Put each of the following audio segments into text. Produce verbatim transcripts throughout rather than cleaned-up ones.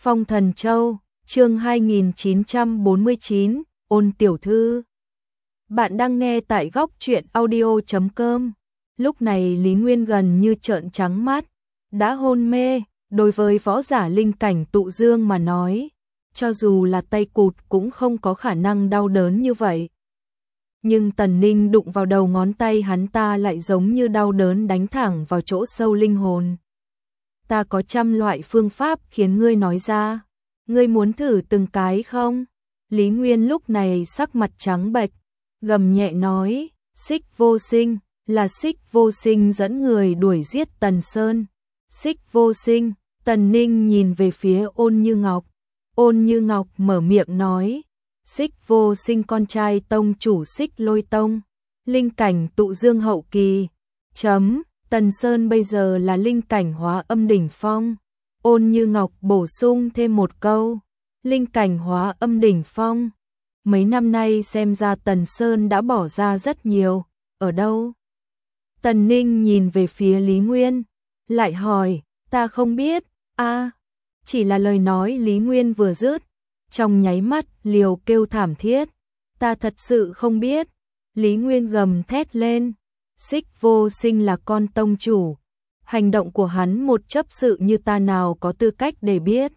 Phong Thần Châu, chương hai nghìn chín trăm bốn mươi chín, Ôn tiểu thư. Bạn đang nghe tại góc truyện audio chấm com. Lúc này Lý Nguyên gần như trợn trắng mắt, đã hôn mê. Đối với võ giả linh cảnh tụ dương mà nói, cho dù là tay cụt cũng không có khả năng đau đớn như vậy. Nhưng Tần Ninh đụng vào đầu ngón tay hắn ta lại giống như đau đớn đánh thẳng vào chỗ sâu linh hồn. Ta có trăm loại phương pháp khiến ngươi nói ra, ngươi muốn thử từng cái không? Lý Nguyên lúc này sắc mặt trắng bệch, gầm nhẹ nói, Xích Vô Sinh, là Xích Vô Sinh dẫn người đuổi giết Tần Sơn. Xích Vô Sinh, Tần Ninh nhìn về phía Ôn Như Ngọc. Ôn Như Ngọc mở miệng nói, Xích Vô Sinh con trai tông chủ Xích Lôi Tông, linh cảnh tụ dương hậu kỳ. Chấm, Tần Sơn bây giờ là linh cảnh hóa âm đỉnh phong. Ôn Như Ngọc bổ sung thêm một câu, linh cảnh hóa âm đỉnh phong. Mấy năm nay xem ra Tần Sơn đã bỏ ra rất nhiều, ở đâu? Tần Ninh nhìn về phía Lý Nguyên, lại hỏi, ta không biết, a chỉ là lời nói Lý Nguyên vừa dứt, trong nháy mắt liều kêu thảm thiết, ta thật sự không biết. Lý Nguyên gầm thét lên, Xích Vô Sinh là con tông chủ, hành động của hắn một chấp sự như ta nào có tư cách để biết.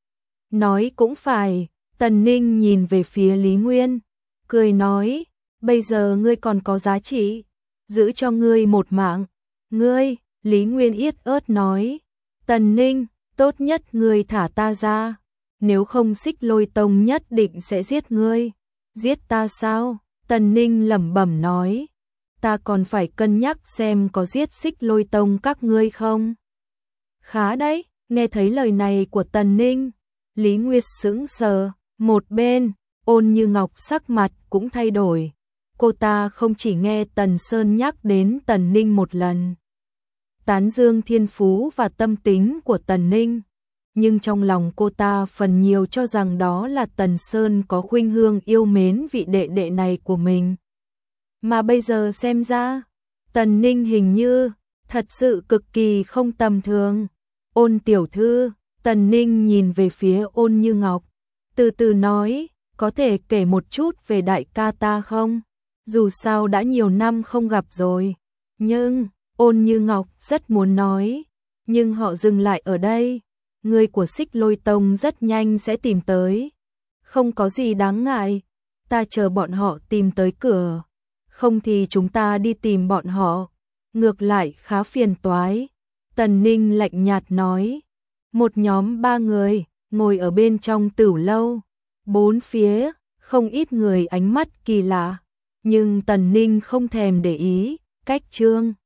Nói cũng phải, Tần Ninh nhìn về phía Lý Nguyên, cười nói, bây giờ ngươi còn có giá trị, giữ cho ngươi một mạng. Ngươi, Lý Nguyên yết ớt nói, Tần Ninh, tốt nhất ngươi thả ta ra, nếu không Xích Lôi Tông nhất định sẽ giết ngươi. Giết ta sao? Tần Ninh lẩm bẩm nói, ta còn phải cân nhắc xem có giết Xích Lôi Tông các ngươi không. Khá đấy, nghe thấy lời này của Tần Ninh, Lý Nguyệt sững sờ, một bên, Ôn Như Ngọc sắc mặt cũng thay đổi. Cô ta không chỉ nghe Tần Sơn nhắc đến Tần Ninh một lần, tán dương thiên phú và tâm tính của Tần Ninh, nhưng trong lòng cô ta phần nhiều cho rằng đó là Tần Sơn có khuynh hướng yêu mến vị đệ đệ này của mình. Mà bây giờ xem ra, Tần Ninh hình như thật sự cực kỳ không tầm thường. Ôn tiểu thư, Tần Ninh nhìn về phía Ôn Như Ngọc, từ từ nói, có thể kể một chút về đại ca ta không? Dù sao đã nhiều năm không gặp rồi. Nhưng, Ôn Như Ngọc rất muốn nói, nhưng họ dừng lại ở đây. Người của Xích Lôi Tông rất nhanh sẽ tìm tới. Không có gì đáng ngại, ta chờ bọn họ tìm tới cửa. Không thì chúng ta đi tìm bọn họ, ngược lại khá phiền toái. Tần Ninh lạnh nhạt nói. Một nhóm ba người, ngồi ở bên trong tửu lâu. Bốn phía, không ít người ánh mắt kỳ lạ. Nhưng Tần Ninh không thèm để ý, cách Trương